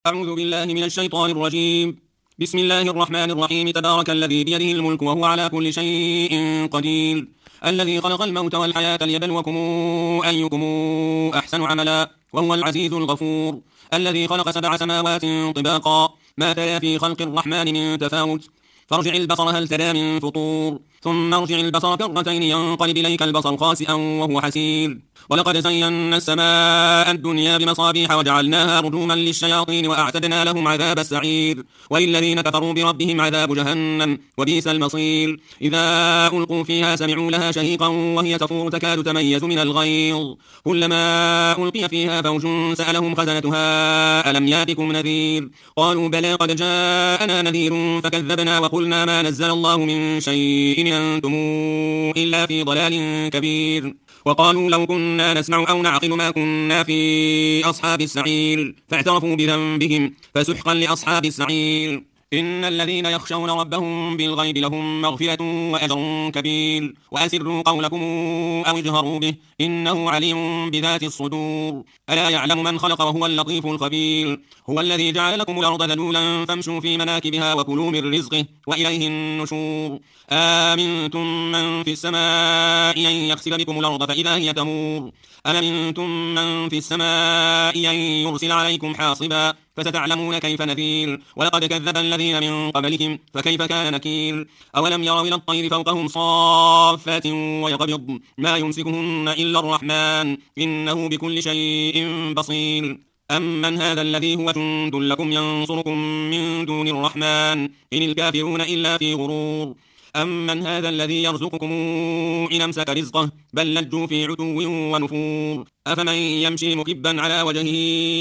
أعوذ بالله من الشيطان الرجيم. بسم الله الرحمن الرحيم. تبارك الذي بيده الملك وهو على كل شيء قدير، الذي خلق الموت والحياة ليبلوكم أيكم أحسن عملا، وهو العزيز الغفور، الذي خلق 7 سماوات طباقا، ما ترى في خلق الرحمن من تفاوت، فارجع البصر هل ترى من فطور، ثم ارجع البصر كرتين ينقلب إليك البصر خاسئا وهو حسير. ولقد زينا السماء الدنيا بمصابيح وجعلناها رجوما للشياطين وأعتدنا لهم عذاب السعير، وللذين كفروا بربهم عذاب جهنم وبئس المصير. إذا ألقوا فيها سمعوا لها شهيقا وهي تفور تكاد تميز من الغيظ، كلما ألقي فيها فوج سألهم خزنتها ألم يأتكم نذير، قالوا بلى قد جاءنا نذير فكذبنا وقلنا ما نزل الله من شيء إن أنتم إلا في ضلال كبير. وقالوا لو كنا نسمع أو نعقل ما كنا في أصحاب السعير، فاعترفوا بذنبهم فسحقا لأصحاب السعير. إن الذين يخشون ربهم بالغيب لهم مغفرة وأجر كبير. وأسروا قولكم أو اجهروا به إنه عليم بذات الصدور. ألا يعلم من خلق وهو اللطيف الخبير. هو الذي جعل لكم الأرض ذلولا فامشوا في مناكبها وكلوا من رزقه وإليه النشور. آمنتم من في السماء أن يخسف بكم الأرض فإذا هي تمور. أمنتم من في السماء أن يرسل عليكم حاصبا فستعلمون كيف نذير. ولقد كذب الذين من قبلهم فكيف كان نكير. أولم يروا إلى الطير فوقهم صافات ويقبض ما يمسكهن إلا الرحمن إنه بكل شيء بصير. أمن هذا الذي هو جند لكم ينصركم من دون الرحمن إن الكافرون إلا في غرور. أمن هذا الذي يرزقكم إن أمسك رزقه بل لجوا في عتو ونفور. أفمن يمشي مكبا على وجهه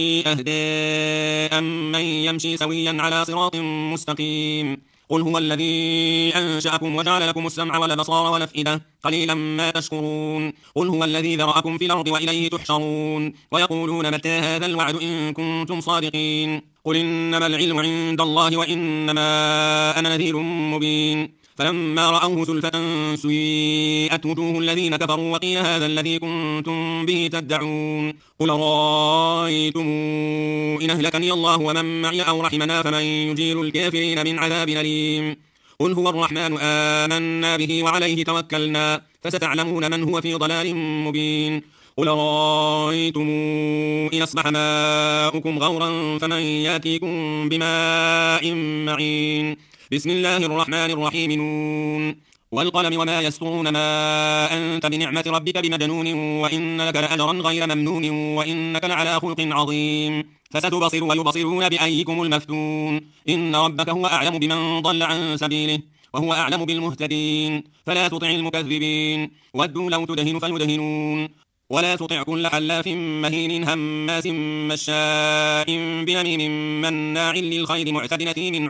أهدى أمن يمشي سويا على صراط مستقيم. قل هو الذي أنشأكم وجعل لكم السمع والأبصار والأفئدة قليلا ما تشكرون. قل هو الذي ذرأكم في الأرض وإليه تحشرون. ويقولون متى هذا الوعد إن كنتم صادقين. قل إنما العلم عند الله وإنما أنا نذير مبين. فلما رأوه زلفة سيئت وجوه الذين كفروا وقيل هذا الذي كنتم به تدعون. قل رأيتم إن أهلكني الله ومن معي أو رحمنا فمن يجير الكافرين من عذاب أليم. قل هو الرحمن آمنا به وعليه توكلنا فستعلمون من هو في ضلال مبين. قل رأيتم إن أصبح ماؤكم غورا فمن يأتيكم بماء معين. بسم الله الرحمن الرحيم. نون والقلم وما يسطرون ما أنت بنعمة ربك بمجنون وإن لك لأجرا غير ممنون وإنك لعلى خلق عظيم. فستبصر ويبصرون بأيكم المفتون. إن ربك هو أعلم بمن ضل عن سبيله وهو أعلم بالمهتدين. فلا تطع المكذبين ودوا لو تدهن فيدهنون. ولا تطع كل حلاف مهين هماس مشاء بنميم مناع للخير معتد أثيم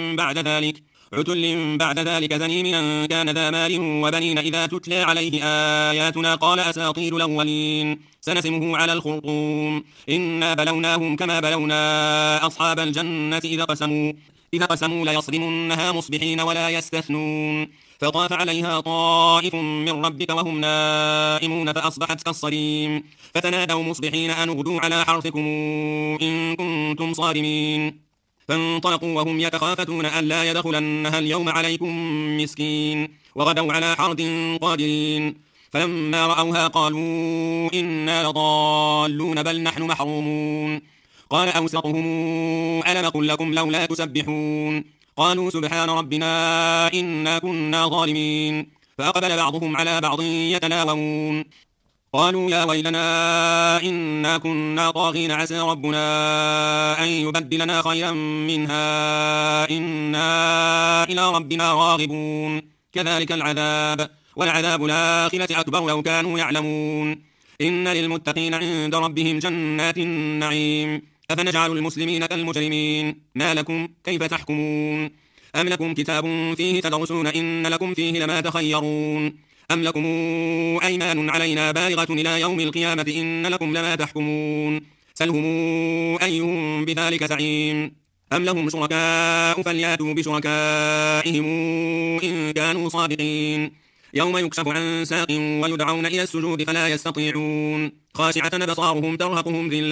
عتل بعد ذلك زنيم أن كان ذا مال وبنين. إذا تتلى عليه آياتنا قال أساطير الأولين سنسمه على الخرطوم. إنا بلوناهم كما بلونا أصحاب الجنة إذا قسموا ليصرمنها مصبحين ولا يستثنون. فطاف عليها طائف من ربك وهم نائمون فأصبحت كالصريم. فتنادوا مصبحين أن اغدوا على حرثكم إن كنتم صارمين. فانطلقوا وهم يتخافتون ألا يدخلنها اليوم عليكم مسكين. وغدوا على حرد قادرين. فلما رأوها قالوا إنا لضالون بل نحن محرومون. قال أوسطهم ألم قل لكم لولا تسبحون. قالوا سبحان ربنا إنا كنا ظالمين. فأقبل بعضهم على بعض يتلاومون. قالوا يا ويلنا إنا كنا طاغين عسى ربنا أن يبدلنا خيرا منها إنا إلى ربنا راغبون. كذلك العذاب والعذاب الآخرة أكبر لو كانوا يعلمون. إن للمتقين عند ربهم جنات النعيم. أفنجعل المسلمين كالمجرمين ما لكم كيف تحكمون. أم لكم كتاب فيه تدرسون إن لكم فيه لما تخيرون. أم لكم أيمان علينا بالغة إلى يوم القيامة إن لكم لما تحكمون. سلهم أيهم بذلك زعيم. أم لهم شركاء فلياتوا بشركائهم إن كانوا صادقين. يوم يكشف عن ساق ويدعون إلى السجود فلا يستطيعون. خاشعة أبصارهم ترهقهم ذلة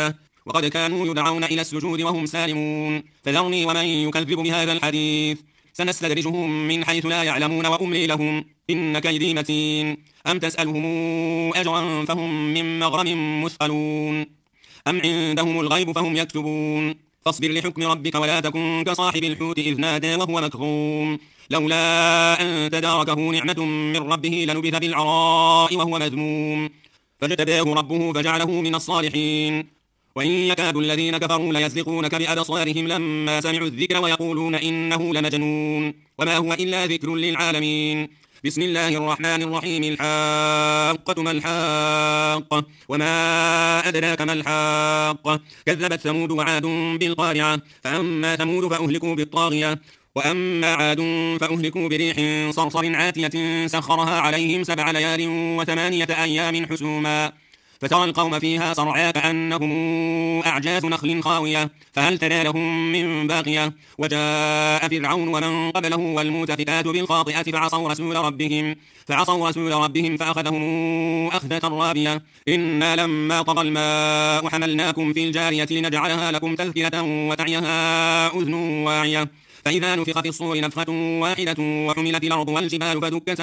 وقد كانوا يدعون إلى السجود وهم سالمون فذرني ومن يكذب بهذا الحديث سنستدرجهم من حيث لا يعلمون وأملي لهم إن كيدي متين أم تسألهم أجرا فهم من مغرم مثقلون أم عندهم الغيب فهم يكتبون فاصبر لحكم ربك ولا تكن كصاحب الحوت إذ نادى وهو مكظوم لولا أن تداركه نعمة من ربه لنبذ بالعراء وهو مذموم فاجتباه ربه فجعله من الصالحين وإن يكاد الذين كفروا ليزلقونك بأبصارهم لما سمعوا الذكر ويقولون إنه لمجنون وما هو إلا ذكر للعالمين بسم الله الرحمن الرحيم الحاقة ما الحاقة وما أدراك ما الحاقة كذبت ثمود وعاد بالقارعة فأما ثمود فأهلكوا بالطاغية وأما عاد فأهلكوا بريح صرصر عاتية سخرها عليهم 7 ليال و8 أيام حسوما فترى القوم فيها صرعى كأنهم أعجاز نخل خاوية فهل ترى لهم من باقية وجاء فرعون ومن قبله والمؤتفكات بالخاطئة فعصوا رسول ربهم فأخذهم أخذة رابية إنا لما طغى الماء حملناكم في الجارية لنجعلها لكم تذكرة وتعيها أذن واعية فإذا نفخ في الصور نفخة واحدة وحملت الأرض والجبال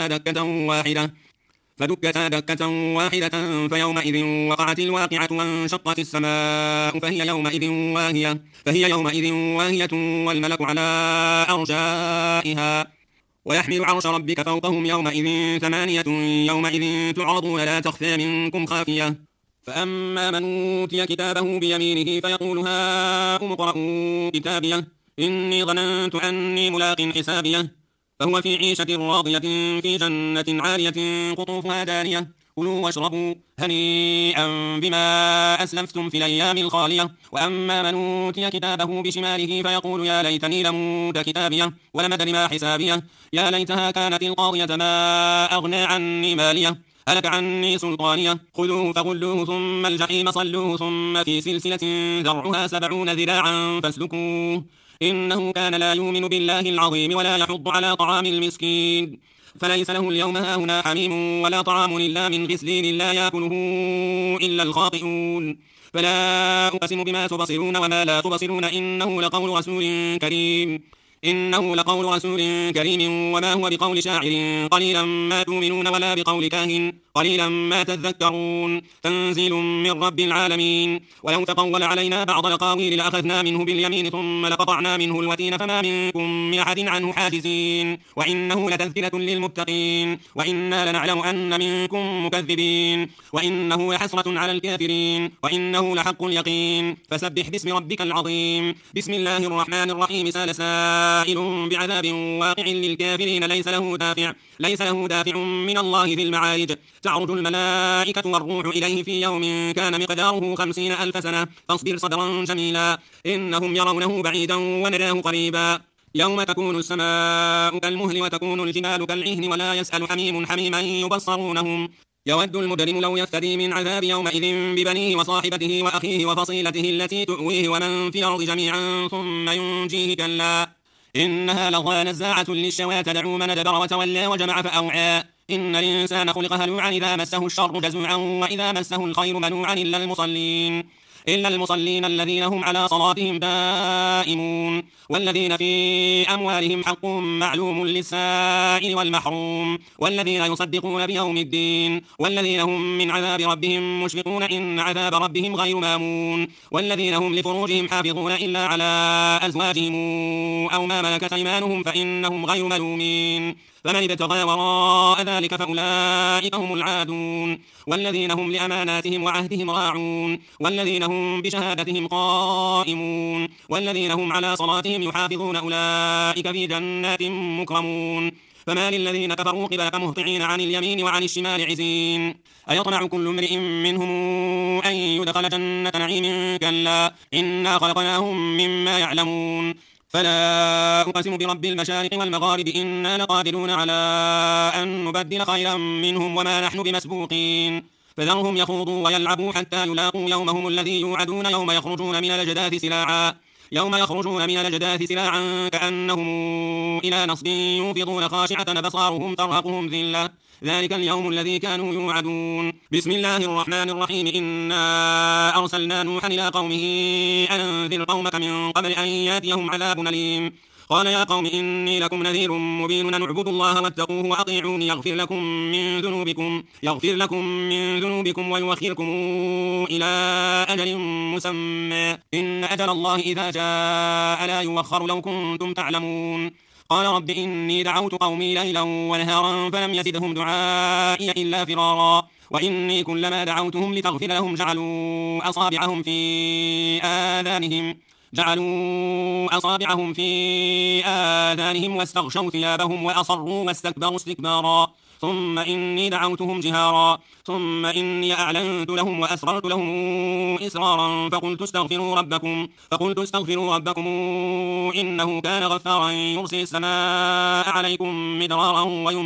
فدكتا دكة واحدة فيومئذ وقعت الواقعة وانشقت السماء فهي يومئذ واهية والملك على أرجائها ويحمل عرش ربك فوقهم يومئذ 8 يومئذ تعرضون لا تخفى منكم خافية فأما من أوتي كتابه بيمينه فيقول هاؤم اقرءوا كتابيه إني ظننت أني ملاق حسابيه فهو في عيشة راضية في جنة عالية قطوفها دانية كلوا واشربوا هنيئا بما أسلفتم في الأيام الخالية وأما من أوتي كتابه بشماله فيقول يا ليتني لم أوت كتابيه ولم أدر ما حسابيه يا ليتها كانت القاضية ما أغنى عني ماليه هلك عني سلطانيه خذوه فغلوه ثم الجحيم صلوه ثم في سلسلة ذرعها 70 ذراعا فاسلكوه إنه كان لا يؤمن بالله العظيم ولا يحض على طعام المسكين فليس له اليوم هاهنا حميم ولا طعام إلا من غسلين لا يأكله إلا الخاطئون فلا أقسم بما تبصرون وما لا تبصرون إنه لقول رسول كريم وما هو بقول شاعر قليلا ما تؤمنون ولا بقول كاهن قليلا ما تذكرون تنزيل من رب العالمين ولو تقول علينا بعض الأقاويل لأخذنا منه باليمين ثم لقطعنا منه الوتين فما منكم من أحد عنه حاجزين وإنه لتذكرة للمتقين وإنا لنعلم أن منكم مكذبين وإنه لحسرة على الكافرين وإنه لحق اليقين فسبح باسم ربك العظيم بسم الله الرحمن الرحيم سال سائل بعذاب واقع للكافرين ليس له دافع من الله ذي المعارج تعرج الملائكة والروح إليه في يوم كان مقداره 50,000 سنة فاصبر صبرا جميلا إنهم يرونه بعيدا ونراه قريبا يوم تكون السماء كالمهل وتكون الجبال كالعهن ولا يسأل حميم حميما يبصرونهم يود المجرم لو يفتدي من عذاب يومئذ ببنيه وصاحبته وأخيه وفصيلته التي تؤويه ومن في الأرض جميعا ثم ينجيه كلا إنها لظى نزاعة للشوى تدعو من أدبر وتولى وجمع فأوعى إن الإنسان خلق هلوعا إذا مسه الشر جزوعا وإذا مسه الخير منوعا إلا المصلين الذين هم على صلاتهم دائمون والذين في أموالهم حق معلوم للسائل والمحروم والذين يصدقون بيوم الدين والذين هم من عذاب ربهم مشفقون إن عذاب ربهم غير مامون والذين هم لفروجهم حافظون إلا على أزواجهم أو ما ملكت أيمانهم فإنهم غير ملومين فمن ابتغى وراء ذلك فأولئك هم العادون والذين هم لأماناتهم وعهدهم راعون والذين هم بشهادتهم قائمون والذين هم على صلاتهم يحافظون أولئك في جنات مكرمون فما للذين كفروا قبلك مهطعين عن اليمين وعن الشمال عزين أيطمع كل امرئ منهم أن يدخل جنة نعيم كلا إنا خلقناهم مما يعلمون فلا أقسم برب المشارق والمغارب إنا لقادرون على أن نبدل خيرا منهم وما نحن بمسبوقين فذرهم يخوضوا ويلعبوا حتى يلاقوا يومهم الذي يوعدون يوم يخرجون من الأجداث سراعا كأنهم إلى نصب يوفضون خاشعة أبصارهم ترهقهم ذلة ذلك اليوم الذي كانوا يوعدون. بسم الله الرحمن الرحيم. إنا أرسلنا نوحا إلى قومه أن أنذر قومك من قبل أن يأتيهم عذاب أليم. قال يا قوم إني لكم نذير مبين أن اعبدوا الله واتقوه وأطيعوني يغفر لكم من ذنوبكم ويؤخركم إلى أجل مسمى إن أجل الله إذا جاء لا يؤخر لو كنتم تعلمون. قال رب إني دعوت قومي ليلا ونهارا فلم يزدهم دعائي إلا فرارا وإني كلما دعوتهم لتغفر لهم جعلوا أصابعهم في آذانهم واستغشوا ثيابهم وأصروا واستكبروا استكبارا ثم إني دعوتهم جهارا ثم إني أعلنت لهم وأسررت لهم إسرارا فقلت استغفروا ربكم إنه كان غفارا يرسل السماء عليكم مدرارا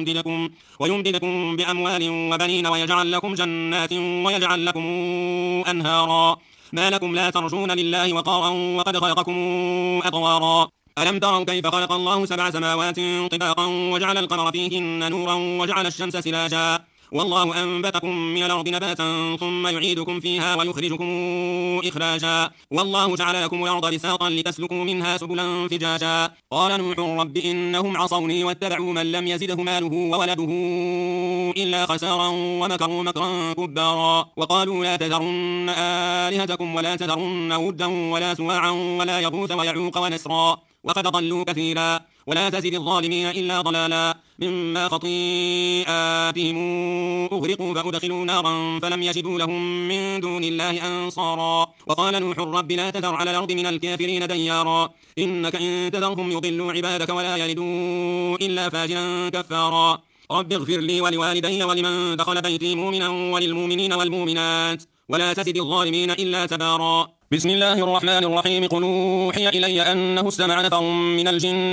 ويمددكم بأموال وبنين ويجعل لكم جنات ويجعل لكم أنهارا ما لكم لا ترجون لله وقارا وقد خلقكم أطوارا ألم تروا كيف خلق الله 7 سماوات طباقا وجعل القمر فيهن نورا وجعل الشمس سراجا والله أنبتكم من الأرض نباتا ثم يعيدكم فيها ويخرجكم إخراجا والله جعل لكم الأرض بساطا لتسلكوا منها سبلا فجاجا قال نوح رب إنهم عصوني واتبعوا من لم يزده ماله وولده إلا خسارا ومكروا مكرا كبارا وقالوا لا تذرن آلهتكم ولا تذرن ودا ولا سواعا ولا يغوث ويعوق ونسرا وقد ضلوا كثيرا ولا تزد الظالمين إلا ضلالا مما خطيئاتهم أغرقوا فأدخلوا نارا فلم يجدوا لهم من دون الله أنصارا وقال نوح رب لا تذر على الأرض من الكافرين ديارا إنك إن تذرهم يضلوا عبادك ولا يلدوا إلا فاجرا كفارا رب اغفر لي ولوالدي ولمن دخل بيتي مؤمنا وللمؤمنين والمؤمنات ولا تزد الظالمين إلا تبارا. بسم الله الرحمن الرحيم. قل أوحي إلي أنه استمع نفر من الجن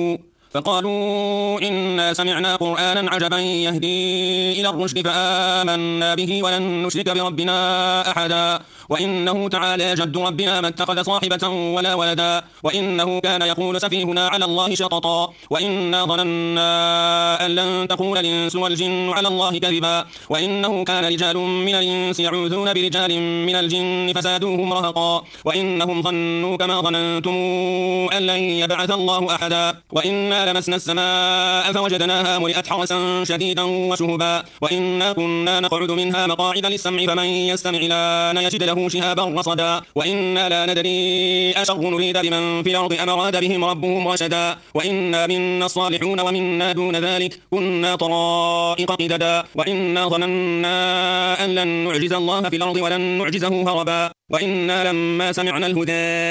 فقالوا إنا سمعنا قرآنا عجبا يهدي إلى الرشد فآمنا به ولن نشرك بربنا أحدا وإنه تعالى جد ربنا ما اتخذ صاحبة ولا ولدا وإنه كان يقول سفيهنا على الله شططا وإنا ظننا أن لن تقول الإنس والجن على الله كذبا وإنه كان رجال من الإنس يعوذون برجال من الجن فزادوهم رهقا وإنهم ظنوا كما ظننتم أن لن يبعث الله أحدا وإنا لمسنا السماء فوجدناها ملئت حرسا شديدا وشهبا وإنا كنا نقعد منها مقاعد للسمع فمن يستمع لنا يجد له شهابا رصدا وإنا لا ندري أشر نريد بمن في الأرض أم أراد بهم ربهم رشدا وإنا منا الصالحون ومنا دون ذلك كنا طرائق قددا وإنا ظننا أن لن نعجز الله في الأرض ولن نعجزه هربا وإنا لما سمعنا الهدى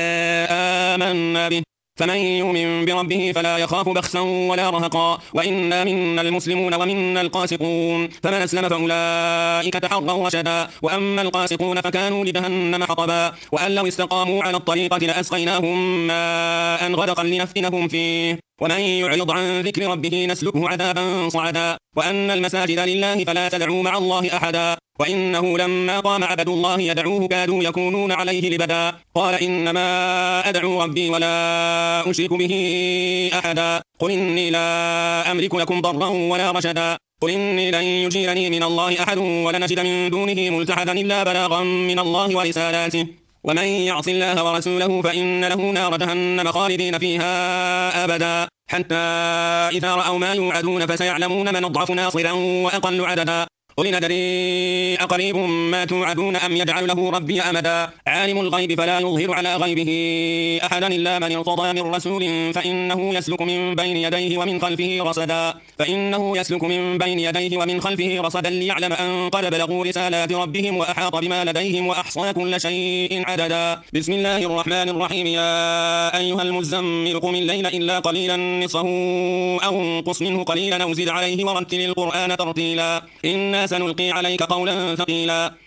آمنا به فمن يؤمن بربه فلا يخاف بخسا ولا رهقا وإنا منا المسلمون ومنا القاسطون فمن أسلم فأولئك تحروا رشدا وأما القاسطون فكانوا لجهنم حطبا وأن لو استقاموا على الطريقة لأسقيناهم ماء غدقا لنفتنهم فيه ومن يعرض عن ذكر ربه نسلكه عذابا صعدا وأن المساجد لله فلا تدعوا مع الله أحدا وإنه لما قام عبد الله يدعوه كادوا يكونون عليه لبدا قال إنما أدعو ربي ولا أشرك به أحدا قل إني لا أملك لكم ضرا ولا رشدا قل إني لن يجيرني من الله أحد ولن أجد من دونه ملتحدا إلا بلاغا من الله ورسالاته ومن يعص الله ورسوله فإن له نار جهنم خالدين فيها أبدا حتى إذا رأوا ما يوعدون فسيعلمون من أضعف ناصرا وأقل عددا قل ندري أقريب ما توعدون أم يجعل له ربي أمدا عالم الغيب فلا يظهر على غيبه أحدا إلا من ارتضى من رسول فإنه يسلك من بين يديه ومن خلفه رصدا ليعلم أن قد بلغوا رسالات ربهم وأحاط بما لديهم وأحصى كل شيء عددا. بسم الله الرحمن الرحيم. يا أيها المزمل قم الليل إلا قليلا نصفه أو انقص منه قليلا أو زد عليه ورتل القرآن ترتيلا إنا سنلقي عليك قولا ثقيلا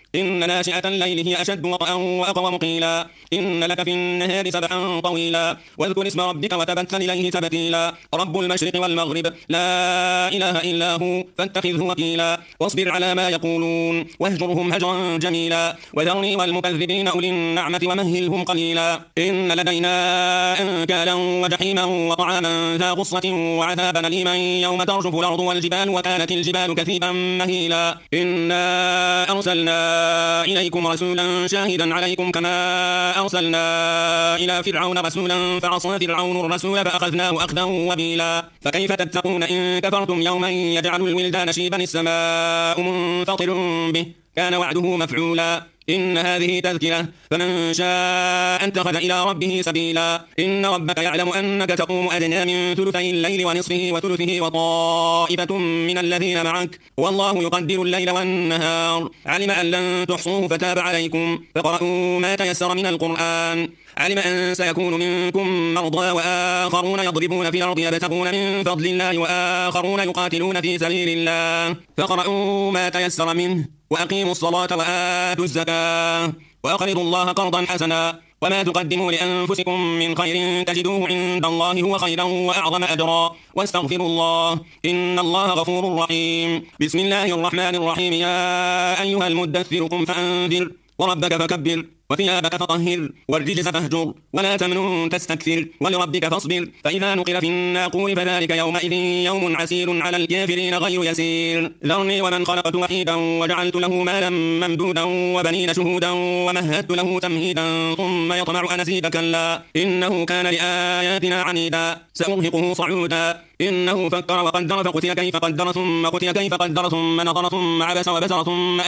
إن ناشئة الليل هي أشد وطئا وأقوم قيلا إن لك في النهار سبحا طويلا واذكر اسم ربك وتبتل إليه تبتيلا رب المشرق والمغرب لا إله إلا هو فاتخذه وكيلا واصبر على ما يقولون واهجرهم هجرا جميلا وذرني والمكذبين أولي النعمة ومهلهم قليلا إن لدينا أنكالا وجحيما وطعاما ذا غصة وعذابا أليما يوم ترجف الأرض والجبال وكانت الجبال كثيبا مهيلا إنا أرسلنا إليكم رسولا شاهدا عليكم كما أرسلنا إلى فرعون رسولا فعصى فرعون الرسول فأخذناه أخذا وبيلا فكيف تتقون إن كفرتم يوما يجعل الولدان شيبا السماء منفطر به كان وعده مفعولا إن هذه تذكرة فمن شاء اتخذ إلى ربه سبيلا إن ربك يعلم أنك تقوم أدنى من ثلثي الليل ونصفه وثلثه وطائفة من الذين معك والله يقدر الليل والنهار علم أن لن تحصوه فتاب عليكم فقرأوا ما تيسر من القرآن علم أن سيكون منكم مرضى وآخرون يضربون في الأرض يبتغون من فضل الله وآخرون يقاتلون في سبيل الله فقرأوا ما تيسر منه وأقيموا الصلاة وآتوا الزكاة وأقرضوا الله قرضا حسنا وما تقدموا لأنفسكم من خير تجدوه عند الله هو خيرا وأعظم أجرا واستغفروا الله إن الله غفور رحيم بسم الله الرحمن الرحيم يا أيها المدثر قم فأنذر وربك فكبر وثيابك فطهر والرجز فاهجر ولا تمنن تستكثر ولربك فاصبر فإذا نقر في الناقور فذلك يومئذ يوم عسير على الكافرين غير يسير ذرني ومن خلقت وحيدا وجعلت له مالا ممدودا وبنين شهودا ومهدت له تمهيدا ثم يطمع أن أزيد كلا إنه كان لآياتنا عنيدا سأرهقه صعودا إنه فكر وقدر فقتل كيف قدر ثم قتل كيف قدر ثم نظر ثم عبس وبسر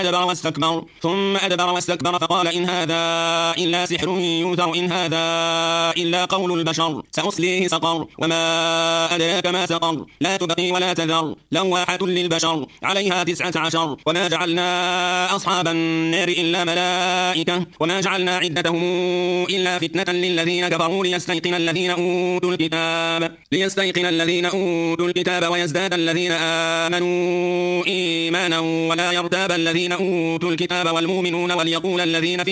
ثم أدبر واستكبر فقال إن هذا إلا سحر يوثر إن هذا إلا قول البشر سأصليه سقر وما أدراك ما سقر لا تبقي ولا تذر لواحة للبشر عليها 19 وما جعلنا أصحاب النار إلا ملائكة وما جعلنا عدتهم إلا فتنة للذين كفروا ليستيقن الذين أوتوا الكتاب ويزداد الذين آمنوا إيمانا ولا يرتاب الذين أوتوا الكتاب والمؤمنون وليقول الذين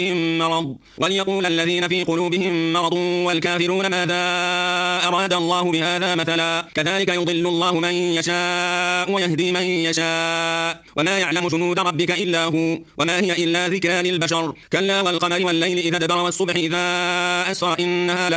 في قلوبهم مرض والكافرون ماذا أراد الله بهذا مثلا كذلك يضل الله من يشاء ويهدي من يشاء وما يعلم جنود ربك إلا هو وما هي إلا ذكرى للبشر كلا والقمر والليل إذا دبر والصبح إذا أسفر إنها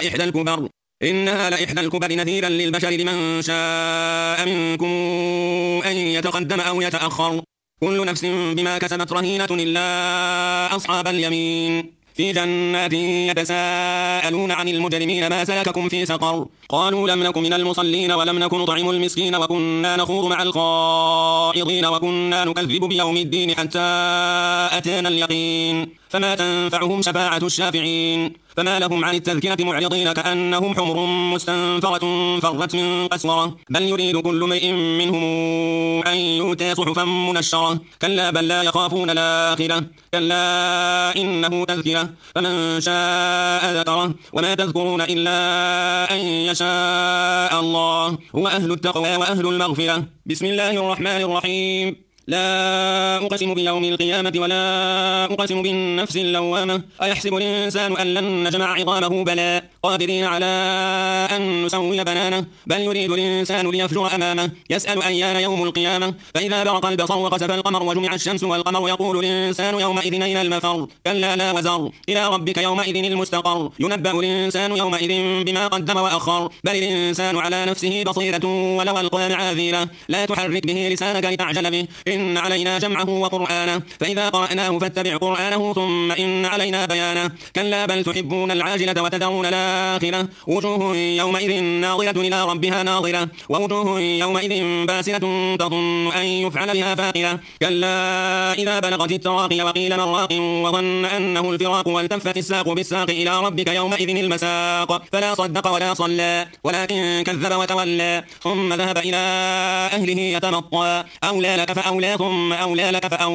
لإحدى الكبر نذيرا للبشر لمن شاء منكم أن يتقدم أو يتأخر كل نفس بما كسبت رهينة إلا أصحاب اليمين في جنات يتساءلون عن المجرمين ما سلككم في سقر قالوا لم نك من المصلين ولم نك نطعم المسكين وكنا نخوض مع الخائضين وكنا نكذب بيوم الدين حتى أتانا اليقين فما تنفعهم شفاعة الشافعين فما لهم عن التذكرة معرضين كأنهم حمر مستنفرة فرت من قسورة بل يريد كل امرئ منهم أن يؤتى صحفا منشرة كلا بل لا يخافون الآخرة كلا إنه تذكرة فمن شاء ذكره وما تذكرون إلا أن يشاء الله هو أهل التقوى وأهل المغفرة بسم الله الرحمن الرحيم لا أقسم بيوم القيامة ولا أقسم بالنفس اللوامة أيحسب الإنسان أن لن نجمع عظامه بلى قادرين على أن نسوي بنانه بل يريد الإنسان ليفجر أمامه يسأل أيان يوم القيامة فإذا برق البصر وخسف القمر وجمع الشمس والقمر يقول الإنسان يومئذ أين المفر كلا لا وزر إلى ربك يومئذ المستقر ينبأ الإنسان يومئذ بما قدم وأخر بل الإنسان على نفسه بصيرة ولو ألقى معاذيره لا تحرك به لسانك لتعجل به إن علينا جمعه وقرآنه فإذا قرأناه فاتبع قرآنه ثم إن علينا بيانه كلا بل تحبون العاجلة وتذرون الآخرة وجوه يومئذ ناظرة إلى ربها ناظرة ووجوه يومئذ باسرة تظن أن يفعل بها فاقرة كلا إذا بلغت التراقي وقيل من راق وظن أنه الفراق والتفت الساق بالساق إلى ربك يومئذ المساق فلا صدق ولا صلى ولكن كذب وتولى ثم ذهب إلى أهله يتمطى أولى لك فأولى ثم أولى لك فأولى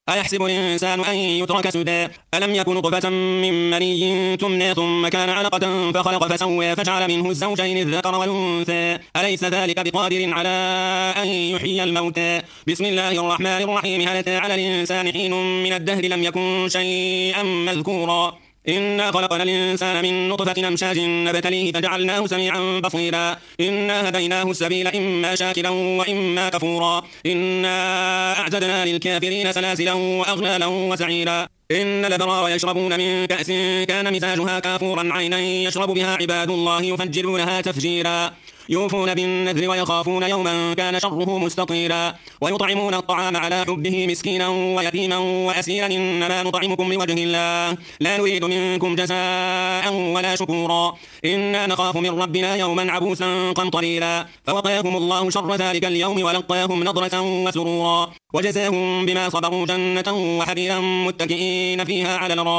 أيحسب الإنسان أن يترك سدى ألم يكن نطفة من مني تمنى ثم كان علقة فخلق فسوى فجعل منه الزوجين الذكر والأنثى أليس ذلك بقادر على أن يحيي الموتى بسم الله الرحمن الرحيم هل أتى على الإنسان حين من الدهر لم يكن شيئا مذكورا إنا خلقنا الإنسان من نطفة أمشاج نبتليه فجعلناه سميعا بصيرا إنا هديناه السبيل إما شاكرا وإما كفورا إنا أعتدنا للكافرين سلاسلا وأغلالا وسعيرا إن الأبرار يشربون من كأس كان مزاجها كافورا عينا يشرب بها عباد الله يفجرونها تفجيرا يوفون بالنذر ويخافون يوما كان شره مستطيرا ويطعمون الطعام على حبه مسكينا ويتيما وأسيرا إنما نطعمكم لوجه الله لا نريد منكم جزاء ولا شكورا إنا نخاف من ربنا يوما عبوسا قمطريرا فوقاهم الله شر ذلك اليوم ولقاهم نضرة وسرورا وجزاهم بما صبروا جنة وحريرا متكئين فيها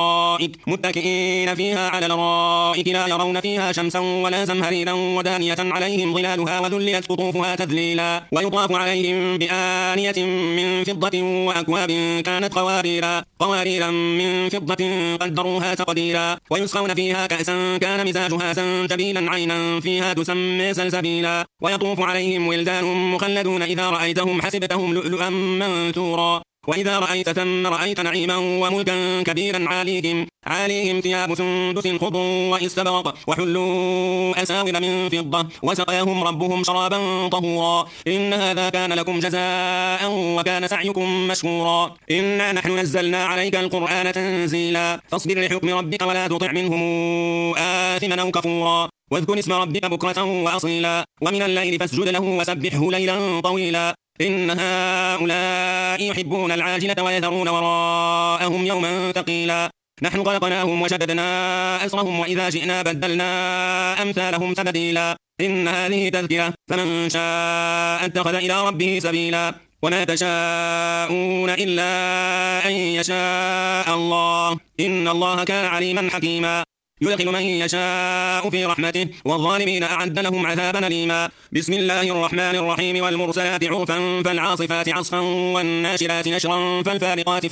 على الارائك لا يرون فيها شمسا ولا زمهريرا ودانية عليهم ظلالها وذللت قطوفها تذليلا ويطاف عليهم بآنية من فضة وأكواب كانت قواريرا من فضة قدروها تقديرا ويسقون فيها كأسا كان مزاجها زنجبيلا عينا فيها تسمى سلسبيلا ويطوف عليهم ولدان مخلدون إذا رأيتهم حسبتهم لؤلؤا منثورا وإذا رأيت ثم رأيت نعيما وملكا كبيرا عاليهم ثياب سندس خضر واستبرق وحلوا أساور من فضة وسقاهم ربهم شرابا طهورا إن هذا كان لكم جزاء وكان سعيكم مشكورا إنا نحن نزلنا عليك القرآن تنزيلا فاصبر لحكم ربك ولا تطع منهم آثما أو كفورا واذكر اسم ربك بكرة وأصيلا ومن الليل فاسجد له وسبحه ليلا طويلا إن هؤلاء يحبون العاجلة ويذرون وراءهم يوما ثقيلا نحن خلقناهم وشددنا أسرهم وإذا جئنا بدلنا أمثالهم تبديلا إن هذه تذكرة فمن شاء اتخذ إلى ربه سبيلا وما تشاءون إلا أن يشاء الله إن الله كان عليما حكيما يدخل من يشاء في رحمته والظالمين أعد لهم عذابا أليما بسم الله الرحمن الرحيم والمرسلات عرفا فالعاصفات عصفا والناشرات نشرا فالفارقات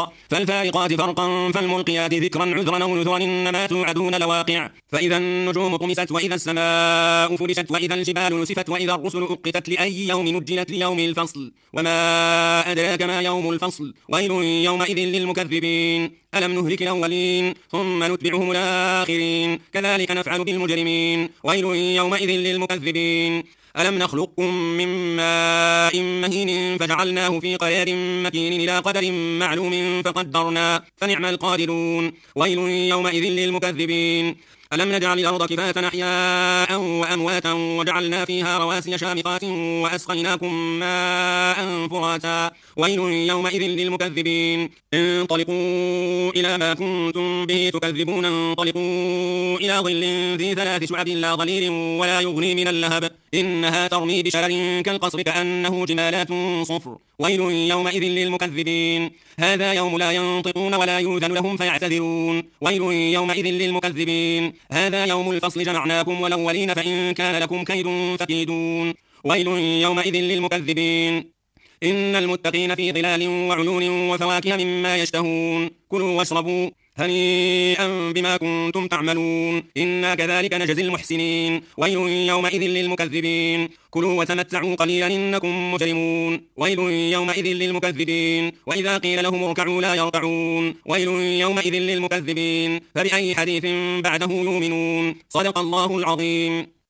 فرقا فالملقيات ذكرا عذرا أو نذرا إنما توعدون لواقع فإذا النجوم طمست وإذا السماء فرشت وإذا الجبال نسفت وإذا الرسل أقتت لأي يوم نجلت ليوم الفصل وما أدراك ما يوم الفصل ويل يومئذ للمكذبين ألم نهلك الأولين ثم نتبعهم الآخرين كذلك نفعل بالمجرمين ويل يومئذ للمكذبين ألم نخلقكم من ماء مهين فجعلناه في قرار مكين إلى قدر معلوم فقدرنا فنعم القادرون ويل يومئذ للمكذبين ألم نجعل الأرض كفاة أحياء وأمواتا وجعلنا فيها رواسي شامخات وأسقيناكم ماء فراتا ويل يومئذ للمكذبين انطلقوا إلى ما كنتم به تكذبون انطلقوا إلى ظل ذي 3 شعب لا ظليل ولا يغني من اللهب إنها ترمي بشرر كالقصر كأنه جمالات صفر ويل يومئذ للمكذبين هذا يوم لا ينطقون ولا يؤذن لهم فيعتذرون ويل يومئذ للمكذبين هذا يوم الفصل جمعناكم والأولين فإن كان لكم كيد فكيدون ويل يومئذ للمكذبين إن المتقين في ظلال وعيون وفواكه مما يشتهون كلوا واشربوا هنيئا بما كنتم تعملون إنا كذلك نجزي المحسنين ويل يومئذ للمكذبين كلوا وتمتعوا قليلا إنكم مجرمون ويل يومئذ للمكذبين وإذا قيل لهم اركعوا لا يركعون ويل يومئذ للمكذبين فبأي حديث بعده يؤمنون صدق الله العظيم.